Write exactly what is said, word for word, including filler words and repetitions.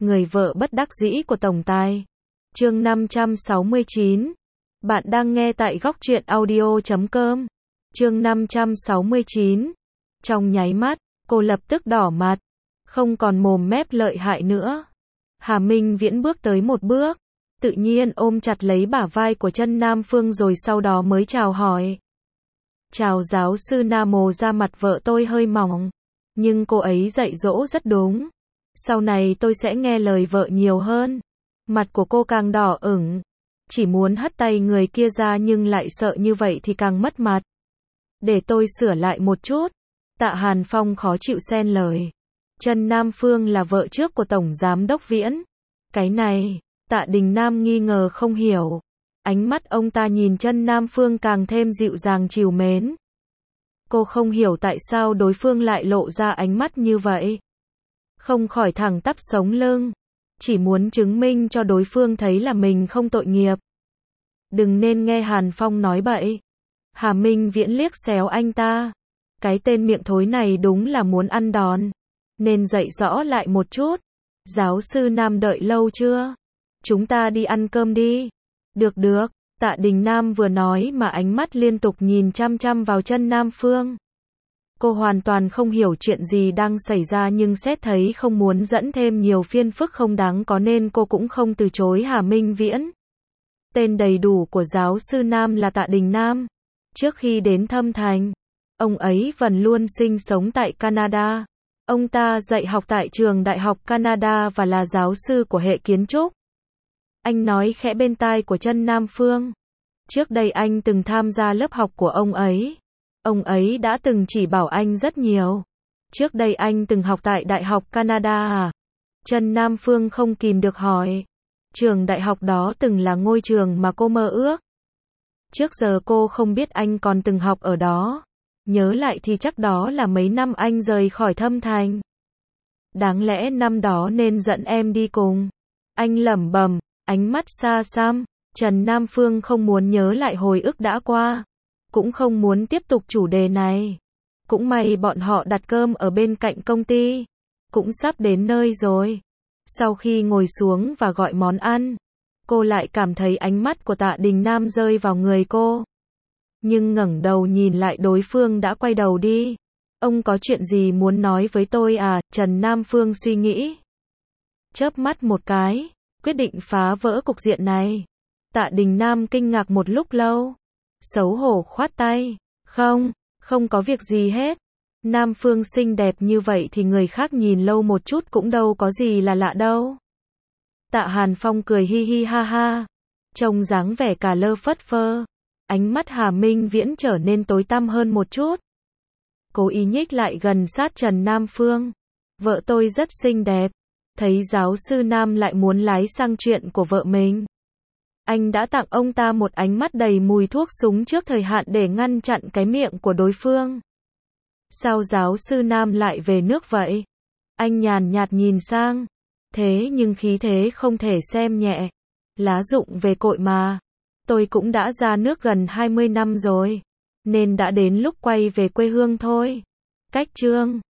Người vợ bất đắc dĩ của tổng tài. Chương năm trăm sáu mươi chín. Bạn đang nghe tại góc truyện audio chấm com. Chương năm trăm sáu mươi chín. Trong nháy mắt, cô lập tức đỏ mặt, không còn mồm mép lợi hại nữa. Hà Minh Viễn bước tới một bước, tự nhiên ôm chặt lấy bả vai của Chân Nam Phương rồi sau đó mới chào hỏi. Chào giáo sư Nam Mồ, da mặt vợ tôi hơi mỏng, nhưng cô ấy dạy dỗ rất đúng. Sau này tôi sẽ nghe lời vợ nhiều hơn. Mặt của cô càng đỏ ửng, chỉ muốn hất tay người kia ra nhưng lại sợ như vậy thì càng mất mặt. Để tôi sửa lại một chút. Tạ Hàn Phong khó chịu xen lời. Chân Nam Phương là vợ trước của Tổng Giám Đốc Viễn. Cái này, Tạ Đình Nam nghi ngờ không hiểu. Ánh mắt ông ta nhìn Chân Nam Phương càng thêm dịu dàng trìu mến. Cô không hiểu tại sao đối phương lại lộ ra ánh mắt như vậy. Không khỏi thẳng tắp sống lưng. Chỉ muốn chứng minh cho đối phương thấy là mình không tội nghiệp. Đừng nên nghe Hàn Phong nói bậy. Hà Minh Viễn liếc xéo anh ta. Cái tên miệng thối này đúng là muốn ăn đòn. Nên dạy rõ lại một chút. Giáo sư Nam đợi lâu chưa? Chúng ta đi ăn cơm đi. Được được. Tạ Đình Nam vừa nói mà ánh mắt liên tục nhìn chăm chăm vào Chân Nam Phương. Cô hoàn toàn không hiểu chuyện gì đang xảy ra nhưng xét thấy không muốn dẫn thêm nhiều phiền phức không đáng có nên cô cũng không từ chối Hà Minh Viễn. Tên đầy đủ của giáo sư Nam là Tạ Đình Nam. Trước khi đến Thâm Thành, ông ấy vẫn luôn sinh sống tại Canada. Ông ta dạy học tại trường Đại học Canada và là giáo sư của hệ kiến trúc. Anh nói khẽ bên tai của Chân Nam Phương. Trước đây anh từng tham gia lớp học của ông ấy. Ông ấy đã từng chỉ bảo anh rất nhiều. Trước đây anh từng học tại Đại học Canada à? Chân Nam Phương không kìm được hỏi. Trường đại học đó từng là ngôi trường mà cô mơ ước. Trước giờ cô không biết anh còn từng học ở đó. Nhớ lại thì chắc đó là mấy năm anh rời khỏi Thâm Thành. Đáng lẽ năm đó nên dẫn em đi cùng. Anh lẩm bẩm, ánh mắt xa xăm. Trần Nam Phương không muốn nhớ lại hồi ức đã qua. Cũng không muốn tiếp tục chủ đề này. Cũng may bọn họ đặt cơm ở bên cạnh công ty. Cũng sắp đến nơi rồi. Sau khi ngồi xuống và gọi món ăn, cô lại cảm thấy ánh mắt của Tạ Đình Nam rơi vào người cô. Nhưng ngẩng đầu nhìn lại đối phương đã quay đầu đi. Ông có chuyện gì muốn nói với tôi à? Trần Nam Phương suy nghĩ. Chớp mắt một cái, quyết định phá vỡ cục diện này. Tạ Đình Nam kinh ngạc một lúc lâu. Xấu hổ khoát tay. Không, không có việc gì hết. Nam Phương xinh đẹp như vậy thì người khác nhìn lâu một chút cũng đâu có gì là lạ đâu. Tạ Hàn Phong cười hi hi ha ha. Trông dáng vẻ cả lơ phất phơ. Ánh mắt Hà Minh Viễn trở nên tối tăm hơn một chút. Cố ý nhích lại gần sát Trần Nam Phương. Vợ tôi rất xinh đẹp. Thấy giáo sư Nam lại muốn lái sang chuyện của vợ mình. Anh đã tặng ông ta một ánh mắt đầy mùi thuốc súng trước thời hạn để ngăn chặn cái miệng của đối phương. Sao giáo sư Nam lại về nước vậy? Anh nhàn nhạt nhìn sang. Thế nhưng khí thế không thể xem nhẹ. Lá rụng về cội mà. Tôi cũng đã ra nước gần hai mươi năm rồi. Nên đã đến lúc quay về quê hương thôi. Cách chương